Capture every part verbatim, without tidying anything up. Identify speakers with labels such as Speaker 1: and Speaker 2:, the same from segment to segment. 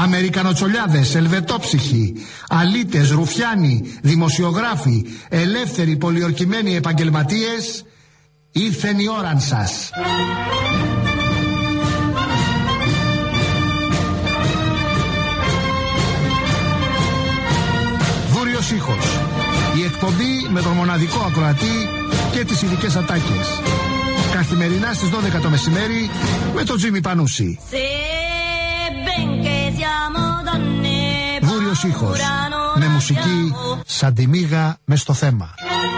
Speaker 1: Αμερικανοτσολιάδες, ελβετόψυχοι, αλήτες, ρουφιάνοι, δημοσιογράφοι, ελεύθεροι, πολιορκημένοι επαγγελματίες, ήρθεν η ώραν σας. Βούριος ήχος. Η εκπομπή με τον μοναδικό ακροατή και τις ειδικές ατάκες. Καθημερινά στις δώδεκα το μεσημέρι με τον Τζίμι Πανούση. Βούριος ήχος. Με μουσική σαν τη μύγα μες στο θέμα.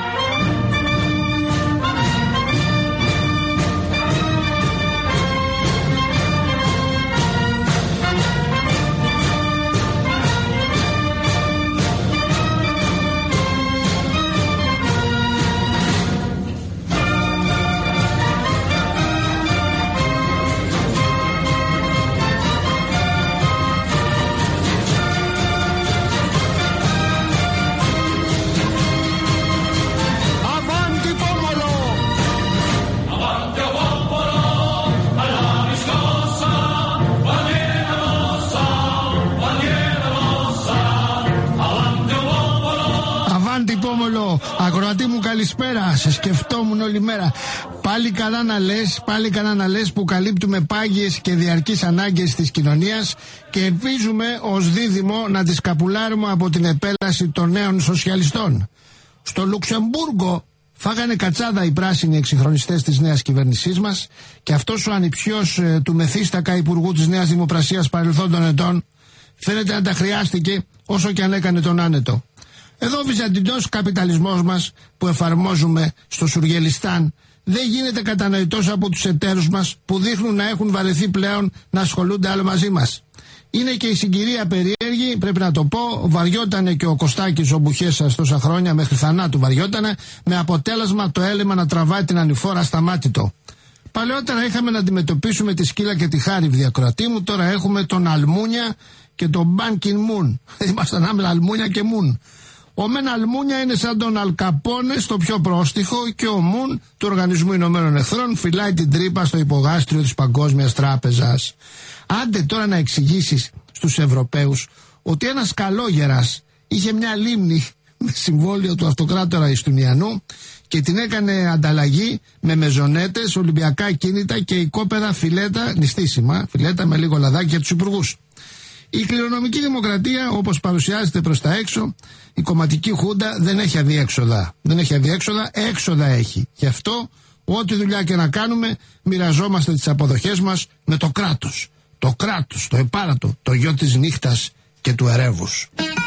Speaker 1: Ακροατή μου, καλησπέρα. Σε σκεφτόμουν όλη μέρα. Πάλι καλά να λες, πάλι καλά να λες που καλύπτουμε πάγιες και διαρκείς ανάγκες της κοινωνίας και ελπίζουμε ως δίδυμο να τις καπουλάρουμε από την επέλαση των νέων σοσιαλιστών. Στο Λουξεμβούργο φάγανε κατσάδα οι πράσινοι εξυγχρονιστές της νέας κυβέρνησής μας και αυτός ο ανιψιός ε, του μεθύστακα υπουργού της Νέας Δημοπρασίας παρελθόντων ετών φαίνεται να τα χρειάστηκε όσο και αν έκανε τον άνετο. Εδώ ο βυζαντινός καπιταλισμός μας που εφαρμόζουμε στο Σουργελιστάν δεν γίνεται κατανοητός από τους εταίρους μας που δείχνουν να έχουν βαρεθεί πλέον να ασχολούνται άλλο μαζί μας. Είναι και η συγκυρία περίεργη, πρέπει να το πω, βαριότανε και ο Κωστάκης ο Μπουχέσας τόσα χρόνια, μέχρι θανάτου βαριότανε, με αποτέλεσμα το έλεμα να τραβάει την ανηφόρα σταμάτητο. Παλαιότερα είχαμε να αντιμετωπίσουμε τη Σκύλα και τη Χάριβδη, ακροατή μου, τώρα έχουμε τον Αλμούνια και τον Μπαν Κιν Μουν. Ήμασταν άμελα Αλμούνια και Μουν. Ο Μεν Αλμούνια είναι σαν τον Αλκαπόνε στο πιο πρόστιχο και ο Μουν του Οργανισμού Ηνωμένων Εχθρών φυλάει την τρύπα στο υπογάστριο της Παγκόσμιας Τράπεζας. Άντε τώρα να εξηγήσεις στους Ευρωπαίους ότι ένας καλόγερας είχε μια λίμνη με συμβόλαιο του αυτοκράτορα Ιστουνιανού και την έκανε ανταλλαγή με μεζονέτες, ολυμπιακά κίνητα και οικόπεδα φιλέτα, νηστίσιμα φιλέτα με λίγο λαδάκι για τους υπουργούς. Η κληρονομική δημοκρατία, όπως παρουσιάζεται προς τα έξω, η κομματική χούντα δεν έχει αδιέξοδα. Δεν έχει αδιέξοδα, έξοδα έχει. Γι' αυτό, ό,τι δουλειά και να κάνουμε, μοιραζόμαστε τις αποδοχές μας με το κράτος. Το κράτος, το επάρατο, το γιο της νύχτας και του ερεύους.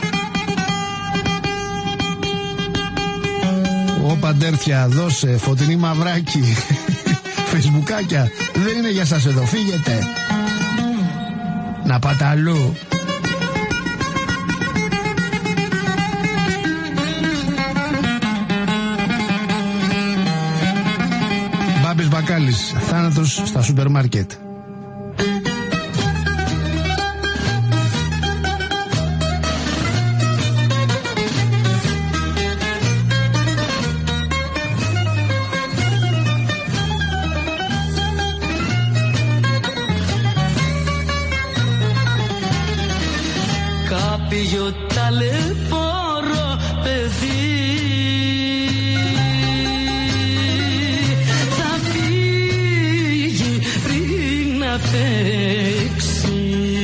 Speaker 1: Ω παντέρφια, δώσε, Φωτεινή Μαυράκη. Φεϊσμπουκάκια, δεν είναι για σας εδώ, φύγετε. Να πάτε αλλού. Μπάμπης Μπακάλης, θάνατος στα σούπερ μάρκετ.
Speaker 2: Κάποιο ταλαιπωρό παιδί θα φύγει πριν να παίξει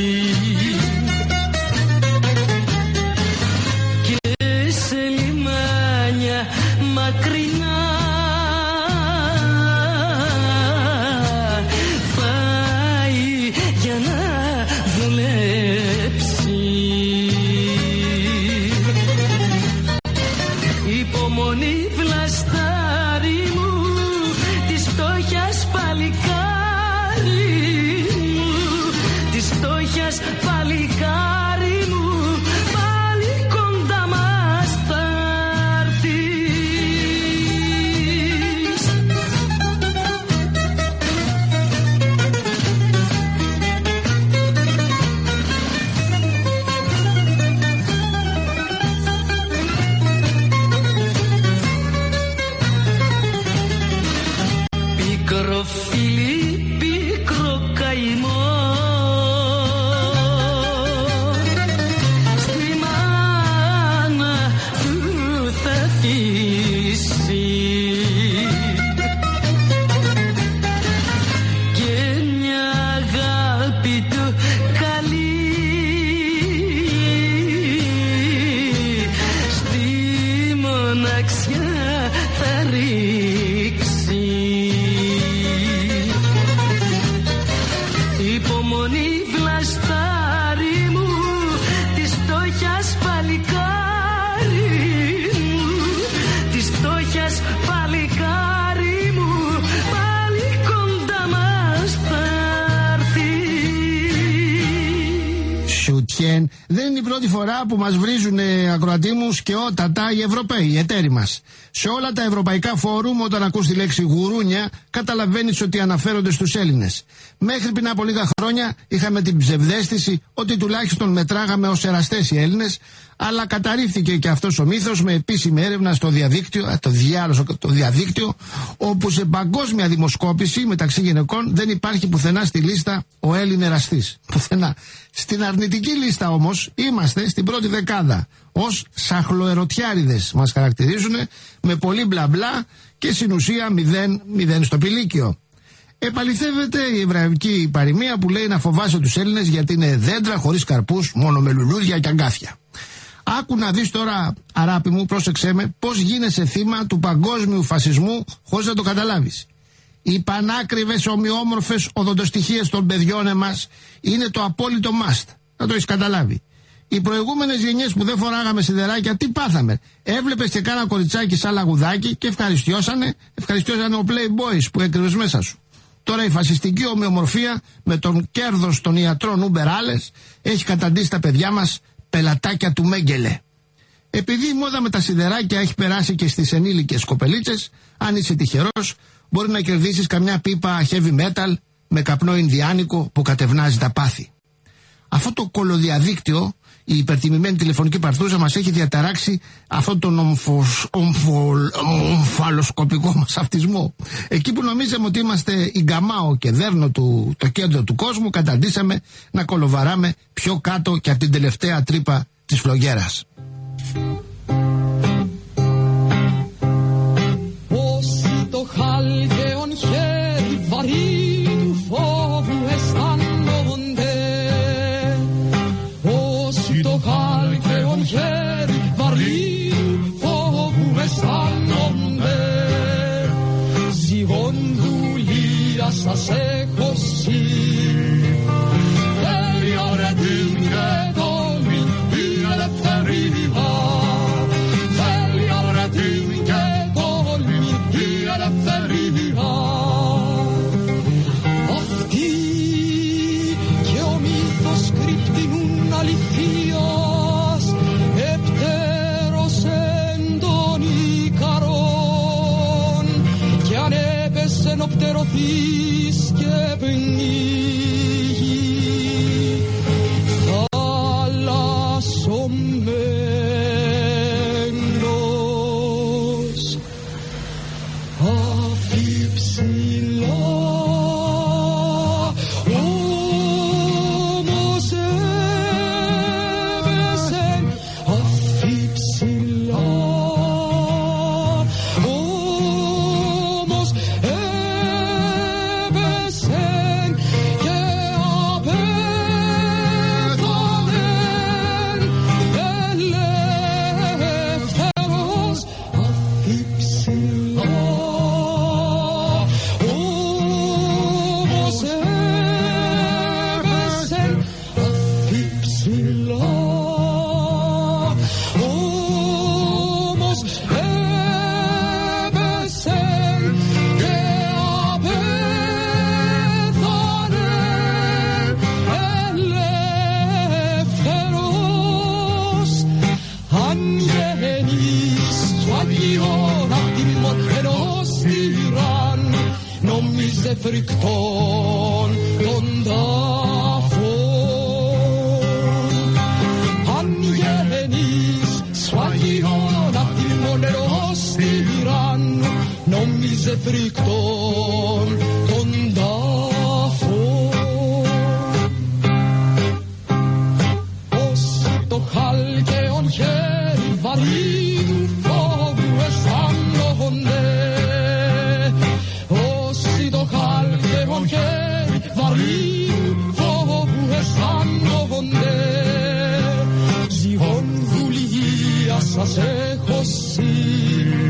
Speaker 2: και σε λιμάνια μακρινά πάει για να δουλέψει. Υπομονή βλαστάρι μου της φτώχειας παλικάρι μου, της φτώχειας παλικάρι μου, πάλι κοντά μας θα έρθεις. Πίκρο φίλι, πίκρο καημό, αμάξια θα ρίξει. Υπομονή βλαστάρι μου, της φτώχειας παλικάρι μου, της φτώχειας παλικάρι μου, πάλι κοντά μας θα έρθει.
Speaker 1: Σουτιέν, δεν είναι η πρώτη φορά που μας βρίζουν ακροατοί μου σκαιότατα οι Ευρωπαίοι, οι εταίροι μας. Σε όλα τα ευρωπαϊκά φόρουμ, όταν ακούς τη λέξη γουρούνια, καταλαβαίνεις ότι αναφέρονται στους Έλληνες. Μέχρι πριν από λίγα χρόνια είχαμε την ψευδαίσθηση ότι τουλάχιστον μετράγαμε ως εραστές οι Έλληνες, αλλά καταρρίφθηκε και αυτός ο μύθος με επίσημη έρευνα στο διαδίκτυο, το διάλογο, το διαδίκτυο, όπου σε παγκόσμια δημοσκόπηση μεταξύ γυναικών δεν υπάρχει πουθενά στη λίστα ο Έλλην εραστής. Πουθενά. Στην αρνητική λίστα όμως είμαστε στην πρώτη δεκάδα. Ως σαχλοερωτιάριδες μας χαρακτηρίζουν, με πολύ μπλα μπλα και στην ουσία μηδέν μηδέν στο πηλίκιο. Επαληθεύεται η εβραϊκή παροιμία που λέει να φοβάσαι τους Έλληνες γιατί είναι δέντρα χωρίς καρπούς, μόνο με λουλούδια και αγκάθια. Άκου να δεις τώρα, αράπη μου, πρόσεξέ με, πώς γίνεσαι θύμα του παγκόσμιου φασισμού χωρίς να το καταλάβεις. Οι πανάκριβες ομοιόμορφες οδοντοστοιχίες των παιδιών εμάς είναι το απόλυτο must. Να το έχεις καταλάβει. Οι προηγούμενες γενιές που δεν φοράγαμε σιδεράκια, τι πάθαμε? Έβλεπες και κάνα κοριτσάκι σαν λαγουδάκι και ευχαριστιώσανε, ευχαριστιώσανε ο Playboys που έκρυβες μέσα σου. Τώρα η φασιστική ομοιομορφία με τον κέρδος των ιατρών Ουμπεράλες έχει καταντήσει τα παιδιά μας πελατάκια του Μέγκελε. Επειδή η μόδα με τα σιδεράκια έχει περάσει και στις ενήλικες κοπελίτσες, αν είσαι τυχερός, μπορεί να κερδίσεις καμιά πίπα heavy metal με καπνό ινδιάνικο που κατευνάζει τα πάθη. Αυτό το κολοδιαδίκτυο, η υπερτιμημένη τηλεφωνική παρτούζα, μας έχει διαταράξει αυτόν τον ομφος, ομφο, ομφαλοσκοπικό μας αυτισμό. Εκεί που νομίζαμε ότι είμαστε η Γκαμάο και Δέρνο του, το κέντρο του κόσμου, καταντήσαμε να κολοβαράμε πιο κάτω και από την τελευταία τρύπα της φλογέρας.
Speaker 3: Όσοι το χάλκεον χέρι βαρύ του φόβου αισθάνονται, όσοι το χάλκεον χέρι βαρύ του φόβου αισθάνονται, ζυγόν δουλεία σας έχω συ, τέλεια ρε την και τόλμη η ελευθερία, τέλεια ρε την και τόλμη η ελευθερία. Αυτοί και ο μύθος κρυπτινούν αληθείας, επτέρος εν τον Ικαρόν, και ανέπεσεν ο πτερωθείς και πνίγει θαλασσωμένος. Αφιψηλά όμως έβεσεν, αφιψηλά όμως έβεσεν και απέθανεν ελεύθερος. Αφιψηλά όμως έβεσεν, αφιψηλά όμως έβεσεν και απέθανεν ελεύθερος. Αν γεννείς σου αδειών απ' την μοντενός τυράν, νόμιζε φρικτόν τον τάφον. Αν γεννείς σου αδειών απ' την μοντενός τυράν, νόμιζε φρικτόν τον τάφον. Όσοι το χάλκεον χέρι βαρύ του φόβου αισθάνονται, όσοι το χάλκεον χέρι βαρύ του φόβου αισθάνονται, ζυγόν δουλεία σας έχω συ,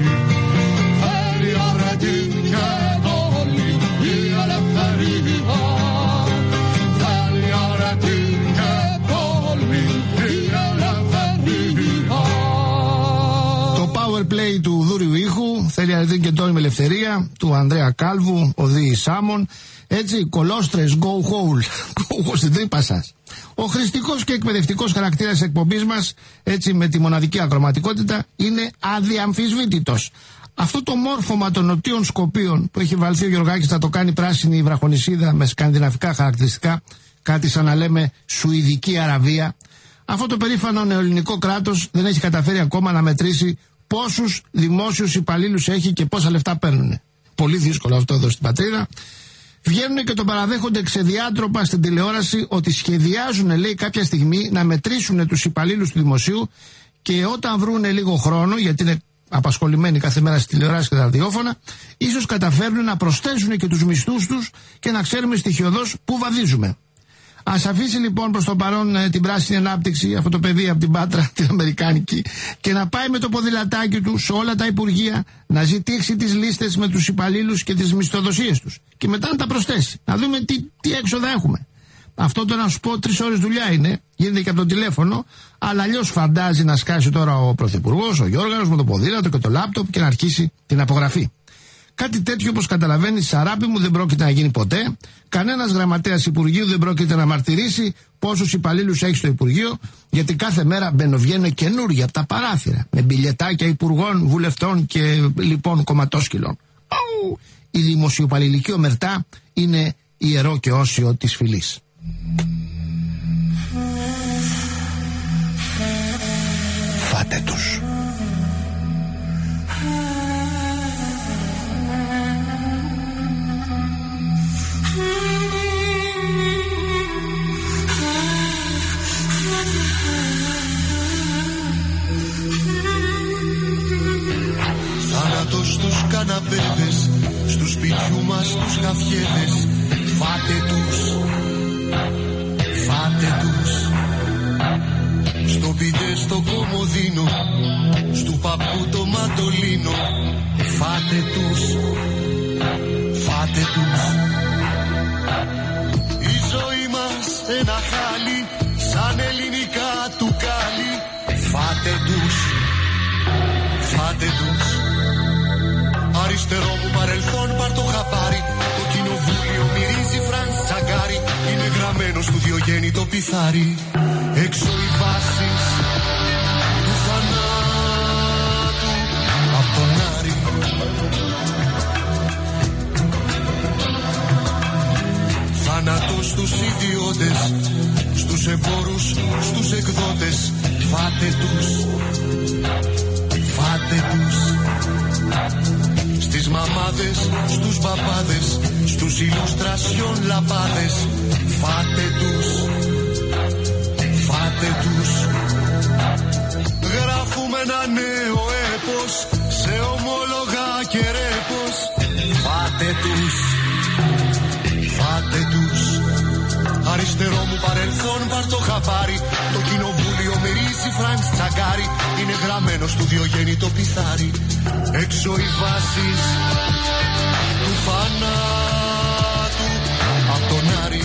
Speaker 1: λέει του Δούριου Ήχου, θέλει Αρετή και Τόνι με ελευθερία, του Ανδρέα Κάλβου, ο Δη Σάμον. Έτσι, κολόστρες, go hole, go hole στην τρύπα σας. Ο χρηστικός και εκπαιδευτικός χαρακτήρας της εκπομπής μας, έτσι με τη μοναδική ακροματικότητα, είναι αδιαμφισβήτητος. Αυτό το μόρφωμα των νοτίων Σκοπίων που έχει βαλθεί ο Γεωργάκης θα το κάνει πράσινη βραχονισίδα με σκανδιναβικά χαρακτηριστικά, κάτι σαν να λέμε Σουηδική Αραβία. Αυτό το περήφανο νεοελληνικό κράτος δεν έχει καταφέρει ακόμα να μετρήσει πόσους δημόσιους υπαλλήλους έχει και πόσα λεφτά παίρνουν. Πολύ δύσκολο αυτό εδώ στην πατρίδα. Βγαίνουν και τον παραδέχονται ξεδιάτροπα στην τηλεόραση ότι σχεδιάζουν, λέει, κάποια στιγμή να μετρήσουν τους υπαλλήλους του δημοσίου και όταν βρούνε λίγο χρόνο, γιατί είναι απασχολημένοι κάθε μέρα στη τηλεόραση και τα ραδιόφωνα, ίσως καταφέρνουν να προσθέσουν και τους μισθούς τους και να ξέρουμε στοιχειοδός πού βαδίζουμε. Ας αφήσει λοιπόν προς το παρόν ε, την πράσινη ανάπτυξη, αυτό το παιδί από την Πάτρα, την Αμερικάνικη, και να πάει με το ποδηλατάκι του σε όλα τα υπουργεία να ζητήσει τις λίστες με τους υπαλλήλους και τις μισθοδοσίες τους. Και μετά να τα προσθέσει. Να δούμε τι, τι έξοδα έχουμε. Αυτό το να σου πω τρεις ώρες δουλειά είναι, γίνεται και από το τηλέφωνο, αλλά αλλιώς φαντάζει να σκάσει τώρα ο Πρωθυπουργός, ο Γιώργαρος με το ποδήλατο και το λάπτοπ και να αρχίσει την απογραφή. Κάτι τέτοιο, όπως καταλαβαίνεις, Σαράπη μου, δεν πρόκειται να γίνει ποτέ. Κανένας γραμματέας Υπουργείου δεν πρόκειται να μαρτυρήσει πόσους υπαλλήλους έχει στο Υπουργείο, γιατί κάθε μέρα μπαινοβγαίνουν καινούργια από τα παράθυρα, με μπιλιετάκια υπουργών, βουλευτών και λοιπόν κομματόσκυλων. Η δημοσιοπαλληλική ομερτά είναι ιερό και όσιο της φυλής. Φάτε τους.
Speaker 4: Θάνατος στους καναπέδες, στους σπιτιού μας τους γαφιέδες. Φάτε τους, φάτε τους. Στο πιτέ στο κομμωδίνο, στου παππού το μαντολίνο. Φάτε τους, φάτε τους. Η ζωή μας ένα χάλι, σαν ελληνικά του κάλι. Φάτε τους, φάτε τους. Αριστερό μου παρελθόν πάρ' το χαπάρι. Το κοινοβούλιο μυρίζει φραντσαγκάρι. Είναι γραμμένο στο Διογέννη το πιθάρι. Έξω οι βάσεις του θανάτου απ' τον Άρη. Θάνατος στους ιδιώτες, στους εμπόρους, στους εκδότες. Φάτε τους, φάτε τους. Στις μαμάδες, στους παπάδες, στους ηλουστρασιόν λαπάδες. Φάτε τους, φάτε τους. Γράφουμε ένα νέο έπος σε ομόλογα και ρέπος. Φάτε τους, φάτε τους. Αριστερό μου παρελθόν πάρ' το χαπάρι. Το κοινοβούλιο μυρίζει φραντσαγκάρι. Είναι γραμμένο στο Διογέννη το πιθάρι. Έξω οι βάσεις του θανάτου απ' τον Άρη.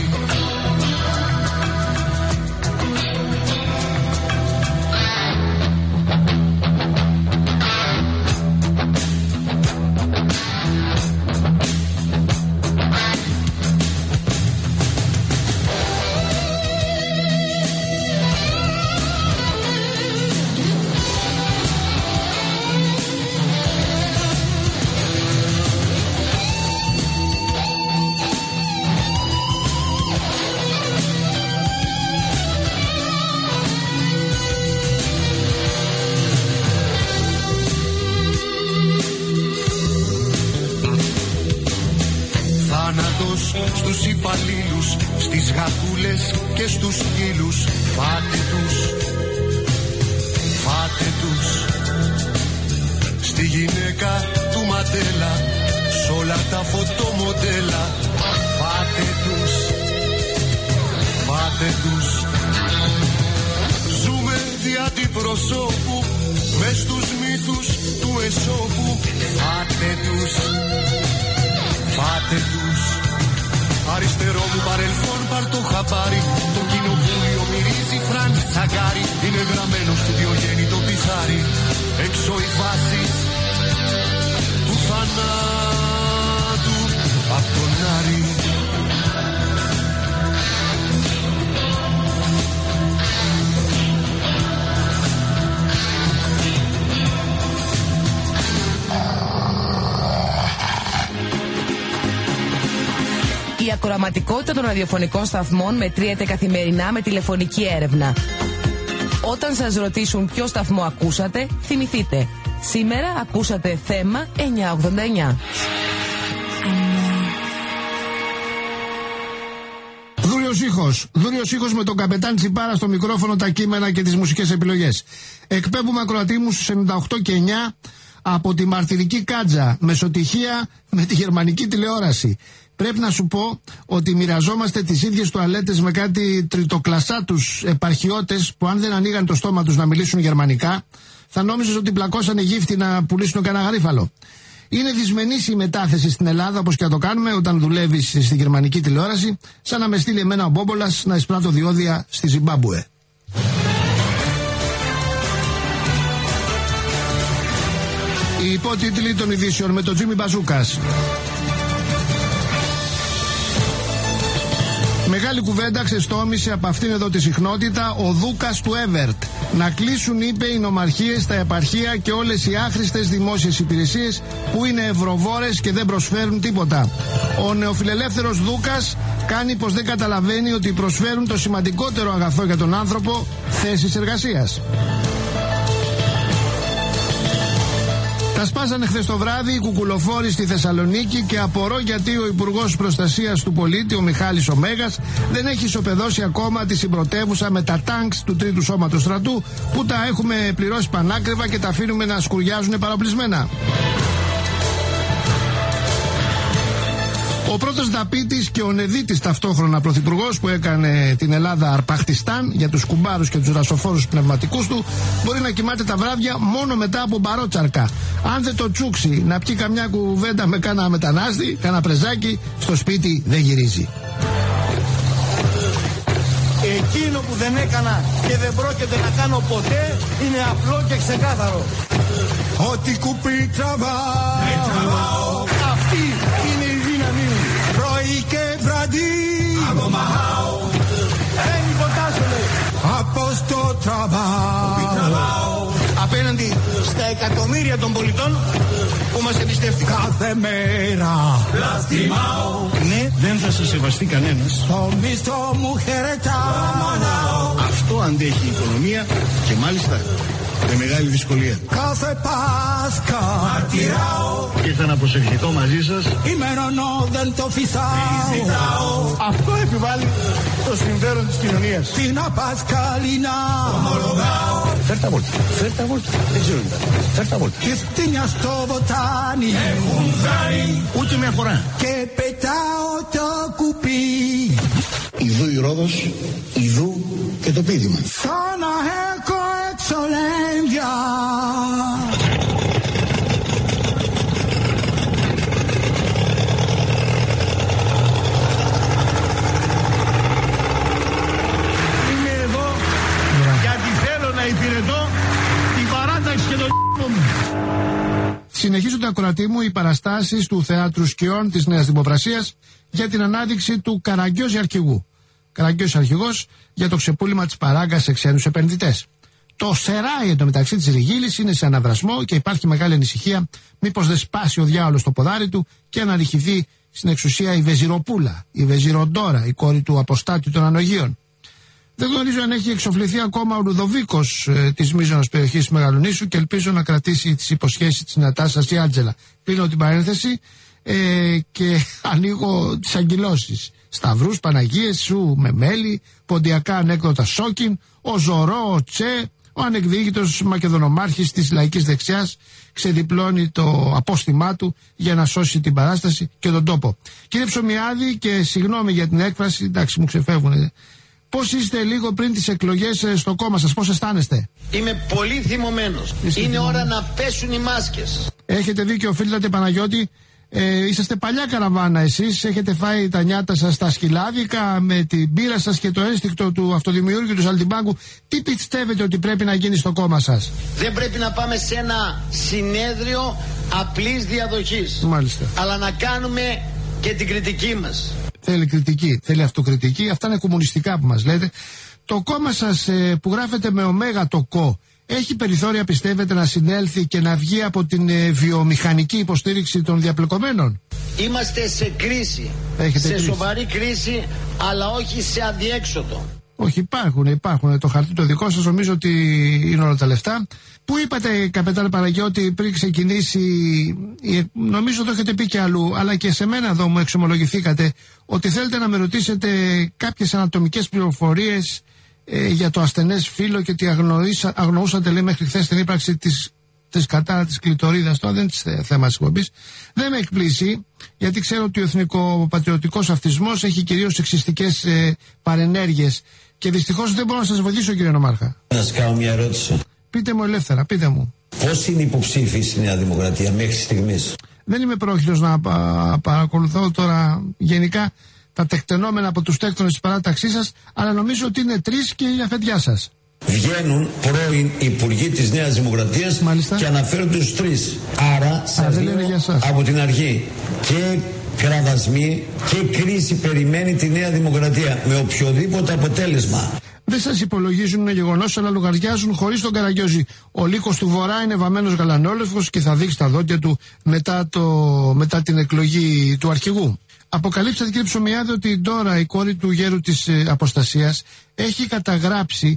Speaker 4: Στους υπαλλήλους, στις γατούλες και στους σκύλους. Φάτε τους, φάτε τους. Στη γυναίκα του Μαντέλα, σ' όλα τα φωτομοντέλα. Φάτε τους, φάτε τους. Ζούμε δι' αντιπροσώπου, μες στους μύθους του Εσώπου. Φάτε τους, φάτε τους. Αριστερό μου παρελθόν πάρ' το χαπάρι. Το κοινοβούλιο μυρίζει φραντσαγκάρι. Είναι γραμμένο στο Διογέννη το πιθάρι. Έξω οι βάσεις
Speaker 5: οραματικότητα των ραδιοφωνικών σταθμών μετριέται καθημερινά με τηλεφωνική έρευνα. Όταν σας ρωτήσουν ποιο σταθμό ακούσατε, θυμηθείτε. Σήμερα ακούσατε θέμα εννιακόσια ογδόντα εννιά.
Speaker 1: Δούριος ήχος. Δούριος ήχος με τον καπετάν Τσιπάρα στο μικρόφωνο, τα κείμενα και τις μουσικές επιλογές. Εκπέμπουμε ακροατή μου στους ενενήντα οκτώ και εννιά από τη μαρτυρική Κάτζα, μεσοτυχία με τη γερμανική τηλεόραση. Πρέπει να σου πω ότι μοιραζόμαστε τις ίδιες τουαλέτες με κάτι τριτοκλασσάτους επαρχιώτες που αν δεν ανοίγαν το στόμα τους να μιλήσουν γερμανικά, θα νόμιζες ότι πλακώσανε γύφτη να πουλήσουν κανένα γαρίφαλο. Είναι δυσμενής η μετάθεση στην Ελλάδα, όπως και να το κάνουμε, όταν δουλεύεις στη γερμανική τηλεόραση, σαν να με στείλει εμένα ο Μπόμπολας να εισπράττω διόδια στη Ζιμπάμπουε. Οι υπότιτλοι των ειδήσεων με τον Τζίμι Μπαζούκας. Μεγάλη κουβέντα ξεστόμησε από αυτήν εδώ τη συχνότητα ο Δούκας του Έβερτ. Να κλείσουν, είπε, οι νομαρχίες, τα επαρχία και όλες οι άχρηστες δημόσιες υπηρεσίες που είναι ευρωβόρες και δεν προσφέρουν τίποτα. Ο νεοφιλελεύθερος Δούκας κάνει πως δεν καταλαβαίνει ότι προσφέρουν το σημαντικότερο αγαθό για τον άνθρωπο, θέσεις εργασίας. Τα σπάσανε χθες το βράδυ οι κουκουλοφόροι στη Θεσσαλονίκη και απορώ γιατί ο Υπουργός Προστασίας του Πολίτη, ο Μιχάλης ο Μέγας, δεν έχει ισοπεδώσει ακόμα τη συμπρωτεύουσα με τα τάγκς του Τρίτου Σώματος Στρατού που τα έχουμε πληρώσει πανάκριβα και τα αφήνουμε να σκουριάζουν παραπλησμένα. Ο πρώτος δαπίτης και ο νεδίτης ταυτόχρονα πρωθυπουργός που έκανε την Ελλάδα αρπαχτιστάν για τους κουμπάρους και τους ρασοφόρους πνευματικούς του μπορεί να κοιμάται τα βράδια μόνο μετά από μπαρότσαρκα. Αν δεν το τσούξει να πιει καμιά κουβέντα με κάνα μετανάστη, κάνα πρεζάκι, στο σπίτι δεν γυρίζει.
Speaker 6: Εκείνο που δεν έκανα και δεν πρόκειται να κάνω ποτέ είναι απλό και ξεκάθαρο.
Speaker 3: Ό,τι κουπί τραβάω,
Speaker 6: αυτή είναι η δύναμη μου.
Speaker 3: πρωί και βραδύ
Speaker 6: Αγωμαχάω, δεν υποτάσσομαι
Speaker 3: από στο τραβάω,
Speaker 6: απέναντι στα εκατομμύρια των πολιτών που μας εμπιστεύτηκαν.
Speaker 3: κάθε μέρα
Speaker 6: Λαστιμάω, ναι, δεν θα σε σεβαστεί κανένας.
Speaker 3: το μισθό μου χαιρετάω,
Speaker 6: Αυτό αντέχει η οικονομία και μάλιστα με μεγάλη δυσκολία.
Speaker 3: κάθε Πάσχα
Speaker 6: Μαρτυράω, ήρθα να προσευχηθώ μαζί σας.
Speaker 3: ημερονό δεν το φυσάω,
Speaker 6: Αυτό επιβάλλει το συμφέρον της κοινωνίας.
Speaker 3: την Πασκαλίνα
Speaker 6: Ομολογάω. Φέρ' τα βόλτα, φέρ' τα βόλτα. Δεν ξέρω τι θα. Φέρ' τα βόλτα.
Speaker 3: και φτύνια στο βοτάνι
Speaker 6: Έχουν χάρη ούτε μια φορά.
Speaker 3: και πετάω το κουπί
Speaker 6: Ιδού η Ρόδος, ιδού και το πείδημα.
Speaker 3: σαν να έχω εξολέμβια.
Speaker 6: Είμαι εδώ γιατί θέλω να υπηρετώ την παράταξη και τον μου.
Speaker 1: Συνεχίζονται, ακροατή μου, οι παραστάσεις του Θεάτρου Σκιών της Νέας Δημοπρασίας για την ανάδειξη του Καραγκιόζη αρχηγού. Καραγκιόζη αρχηγός για το ξεπούλημα της παράγκας σε ξένους επενδυτές. Το σεράι εντωμεταξύ της Ριγίλης είναι σε αναβρασμό και υπάρχει μεγάλη ανησυχία μήπως δεν σπάσει ο διάολος το ποδάρι του και αναρριχηθεί στην εξουσία η Βεζιροπούλα, η Βεζιροντόρα, η κόρη του αποστάτη των Ανογείων. Δεν γνωρίζω αν έχει εξοφληθεί ακόμα ο Λουδοβίκος ε, της μείζωνος περιοχής του Μεγαλονήσου και ελπίζω να κρατήσει τις υποσχέσεις της Νατάσας η Άντζελα. Κλείνω την παρένθεση ε, και ανοίγω τις αγκυλώσεις. Σταυρούς, Παναγίες, σου με μέλι, ποντιακά ανέκδοτα Σόκιν, ο Ζωρό, ο Τσε, ο ανεκδίκητος μακεδονομάρχης της λαϊκής δεξιάς ξεδιπλώνει το απόστημά του για να σώσει την παράσταση και τον τόπο. Κύριε Ψωμιάδη, και συγγνώμη για την έκφραση, εντάξει μου ξεφεύγουν. Πώς είστε λίγο πριν τις εκλογές στο κόμμα σας, πώς αισθάνεστε?
Speaker 6: Είμαι πολύ θυμωμένος.
Speaker 1: Είστε
Speaker 6: Είναι
Speaker 1: θυμωμένος.
Speaker 6: ώρα να πέσουν οι μάσκες.
Speaker 1: Έχετε δίκιο, οφείλετε Παναγιώτη. Ε, είσαστε παλιά καραβάνα εσείς, έχετε φάει τα νιάτα σας στα σκυλάδικα με την πείρα σας και το ένστικτο του αυτοδημιούργου του Σαλτιμπάγκου. Τι πιστεύετε ότι πρέπει να γίνει στο κόμμα σας?
Speaker 6: Δεν πρέπει να πάμε σε ένα συνέδριο απλής διαδοχής.
Speaker 1: Μάλιστα.
Speaker 6: Αλλά να κάνουμε και την κριτική μας.
Speaker 1: Θέλει κριτική, θέλει αυτοκριτική, αυτά είναι κομμουνιστικά που μας λέτε. Το κόμμα σας ε, που γράφεται με ωμέγα το κο, έχει περιθώρια, πιστεύετε, να συνέλθει και να βγει από την ε, βιομηχανική υποστήριξη των διαπλεκομένων?
Speaker 7: Είμαστε σε κρίση,
Speaker 1: Έχετε
Speaker 7: σε
Speaker 1: κρίση.
Speaker 7: σοβαρή κρίση, αλλά όχι σε αδιέξοδο.
Speaker 1: Όχι, υπάρχουν, υπάρχουν. Το χαρτί το δικό σας νομίζω ότι είναι όλα τα λεφτά. Πού είπατε, καπετάν Παναγιώτη, πριν ξεκινήσει, νομίζω το έχετε πει και αλλού, αλλά και σε μένα εδώ μου εξομολογηθήκατε, ότι θέλετε να με ρωτήσετε κάποιες ανατομικές πληροφορίες ε, για το ασθενές φύλο και ότι αγνοήσα, αγνοούσατε, λέει, μέχρι χθες την ύπαρξη της, της κατάρα της κλειτορίδας. Τώρα δεν είναι θέμα της εκπομπής. Δεν με εκπλήσει, γιατί ξέρω ότι ο εθνικοπατριωτικός αυτισμός έχει κυρίως σεξιστικές ε, παρενέργειες. Και δυστυχώς δεν μπορώ να σας βοηθήσω, κύριε Νομάρχα.
Speaker 8: Να σας κάνω μια ερώτηση.
Speaker 1: Πείτε μου ελεύθερα, πείτε μου.
Speaker 8: Πώς είναι υποψήφιοι στη Νέα Δημοκρατία μέχρι στιγμής?
Speaker 1: Δεν είμαι πρόχειρος να πα, παρακολουθώ τώρα γενικά τα τεκτενόμενα από τους τέκτονες της παράταξής σας, αλλά νομίζω ότι είναι τρεις και η αφεντιά σας.
Speaker 8: Βγαίνουν πρώην υπουργοί της Νέας Δημοκρατίας.
Speaker 1: Μάλιστα.
Speaker 8: Και αναφέρονται τους τρεις. Άρα σας λέω από την αρχή, και κραδασμοί και κρίση περιμένει τη Νέα Δημοκρατία με οποιοδήποτε αποτέλεσμα.
Speaker 1: Δεν σας υπολογίζουν, είναι γεγονός, αλλά λογαριάζουν χωρίς τον Καραγκιόζη. Ο λύκος του Βορρά είναι βαμμένος γαλανόλευκος και θα δείξει τα δόντια του μετά, το, μετά την εκλογή του αρχηγού. Αποκαλύψατε, κύριε Ψωμιάδη, ότι τώρα η κόρη του γέρου της ε, Αποστασίας έχει καταγράψει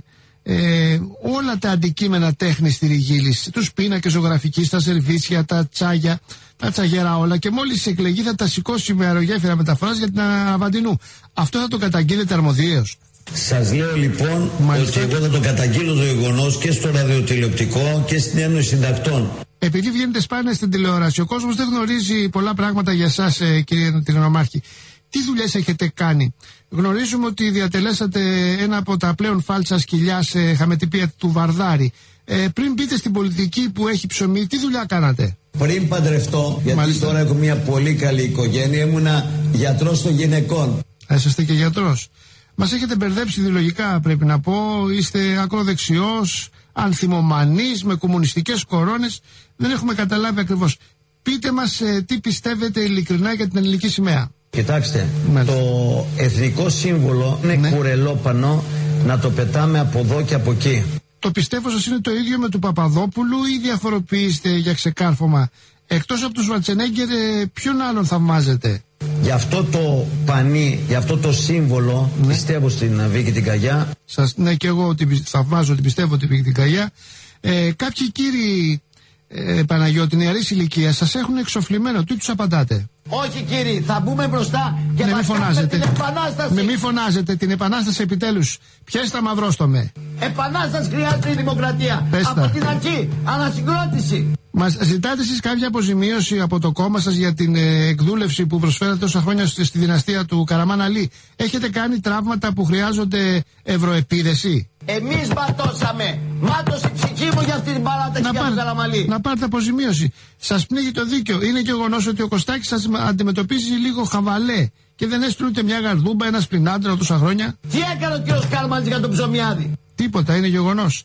Speaker 1: ε, όλα τα αντικείμενα τέχνης στη Ριγίλης, τους πίνακες ζωγραφικής, τα σερβίσια, τα τσάγια, τα τσαγερά όλα, και μόλις εκλεγεί θα τα σηκώσει με αερογέφυρα μεταφοράς για την Αβαντινού. Αυτό θα το καταγγείλετε αρμοδίως?
Speaker 8: Σας λέω λοιπόν, μάλιστα, ότι εγώ θα το καταγγείλω το γεγονός και στο ραδιοτηλεοπτικό και στην Ένωση Συντακτών.
Speaker 1: Επειδή βγαίνετε σπάνια στην τηλεόραση, ο κόσμος δεν γνωρίζει πολλά πράγματα για εσάς, ε, κύριε Τυρινομάρχη. Τι δουλειές έχετε κάνει? Γνωρίζουμε ότι διατελέσατε ένα από τα πλέον φάλτσα σκυλιά σε χαμετυπία του Βαρδάρη. Ε, πριν μπείτε στην πολιτική που έχει ψωμί, τι δουλειά κάνατε?
Speaker 8: Πριν παντρευτώ, γιατί μάλιστα, τώρα έχω μια πολύ καλή οικογένεια, ήμουνα γιατρός των γυναικών.
Speaker 1: Είσαστε και γιατρός. Μας έχετε μπερδέψει ιδεολογικά, πρέπει να πω. Είστε ακροδεξιός, ανθιμομανής, με κομμουνιστικές κορώνες. Δεν έχουμε καταλάβει ακριβώς. Πείτε μας ε, τι πιστεύετε ειλικρινά για την ελληνική σημαία.
Speaker 8: Κοιτάξτε, μάλιστα, το εθνικό σύμβολο είναι, ναι, κουρελόπανο, να το πετάμε από εδώ και από εκεί.
Speaker 1: Το πιστεύω σας είναι το ίδιο με του Παπαδόπουλου ή διαφοροποιείστε για ξεκάρφωμα? Εκτός από τους Σβαρτσενέγκερ, ποιον άλλον θαυμάζετε?
Speaker 8: Γι' αυτό το πανί, γι' αυτό το σύμβολο, ναι, πιστεύω στην Βίκη την Καγιά.
Speaker 1: Σας, ναι, και εγώ ότι θαυμάζω, ότι πιστεύω τη Βίκη την Καγιά. Ε, κάποιοι κύριοι ε, Παναγιώτη νεαρής ηλικίας σας έχουν εξοφλημένο. Τι τους απαντάτε?
Speaker 7: Όχι, κύριοι, θα μπούμε μπροστά και
Speaker 1: ναι,
Speaker 7: θα κάνουμε την επανάσταση.
Speaker 1: Με μη φωνάζετε, την επανάσταση επιτέλους. Ποιες τα μαυρόστομε?
Speaker 7: Επανάσταση χρειάζεται η δημοκρατία.
Speaker 1: Πέστα.
Speaker 7: Από την αρχή, ανασυγκρότηση.
Speaker 1: Μας ζητάτε εσείς κάποια αποζημίωση από το κόμμα σας για την ε, εκδούλευση που προσφέρατε τόσα χρόνια στη, στη δυναστεία του Καραμάν Αλή? Έχετε κάνει τραύματα που χρειάζονται ευρωεπίδεση?
Speaker 7: Εμείς ματώσαμε. Μάτωσε η ψυχή μου για αυτή την παράταξη για τον Καραμαλή.
Speaker 1: Να πάρετε αποζημίωση. Σας πνίγει το δίκιο. Είναι γεγονός ότι ο Κωστάκης σας αντιμετωπίζει λίγο χαβαλέ και δεν έστειλε ούτε μια γαρδούμπα, ένα σπινάντρα τόσα χρόνια.
Speaker 7: Τι έκανε ο κύριος Καραμαλής για τον Ψωμιάδη?
Speaker 1: Τίποτα, είναι γεγονός.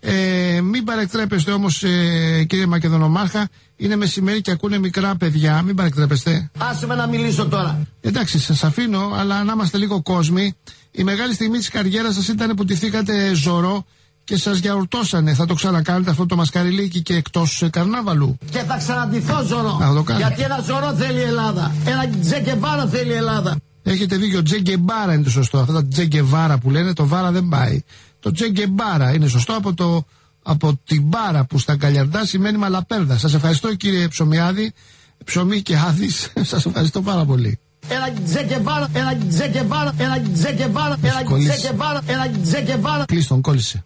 Speaker 1: Ε, μην παρεκτρέπεστε όμως, ε, κύριε Μακεδονομάρχα, είναι μεσημέρι και ακούνε μικρά παιδιά, μην παρεκτρέπεστε.
Speaker 7: Άσε με να μιλήσω τώρα.
Speaker 1: Εντάξει, σας αφήνω, αλλά να είμαστε λίγο κόσμοι. Η μεγάλη στιγμή της καριέρας σας ήταν που τηθήκατε Ζωρό και σας γιαουρτώσανε. Θα το ξανακάνετε αυτό το μασκαριλίκι και εκτός καρνάβαλου?
Speaker 7: Και θα ξαναντηθώ Ζωρό. Γιατί ένα Ζωρό θέλει η Ελλάδα. Ένα Τζεκεβάρα θέλει η Ελλάδα.
Speaker 1: Έχετε δίκιο, Τζεκεβάρα είναι το σωστό. Αυτά τα Τζεκεβάρα που λένε, το βάρα δεν πάει. Το Τζεκεβάρα είναι σωστό, από, το, από την μπάρα που στα Καλιαρντά σημαίνει μαλαπέρδα. Σας ευχαριστώ, κύριε Ψωμιάδη, ψωμί και άδης. Σας ευχαριστώ πάρα πολύ.
Speaker 7: Ένα Τζεκεβάρα, ένα Τζεκεβάρα, ένα Τζεκεβάρα, ένα Τζεκεβάρα, ένα Τζεκεβάρα.
Speaker 1: Κλείστον, κόλλησε.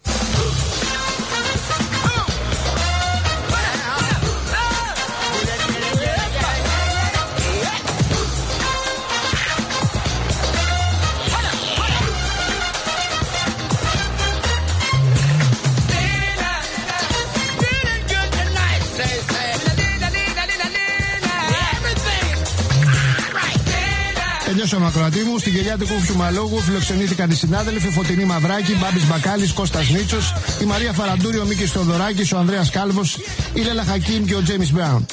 Speaker 1: Τελειώσαμε, ακροατή μου. Στην κεριά του Κούφιου Μαλόγου φιλοξενήθηκαν οι συνάδελφοι Φωτεινή Μαυράκη, Μπάμπης Μπακάλης, Κώστας Νίτσος, η Μαρία Φαραντούρη, ο Μίκης Θοδωράκης, ο Ανδρέας Κάλβος, η Λέλα Χακίμ και ο Τζέιμις Μπράουν.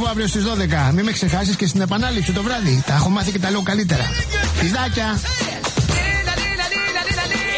Speaker 1: ραντεβού αύριο στις δώδεκα. Μην με ξεχάσεις και στην επανάληψη το βράδυ. Τα έχω μάθει και τα λέω καλύτερα. Φιδάκια.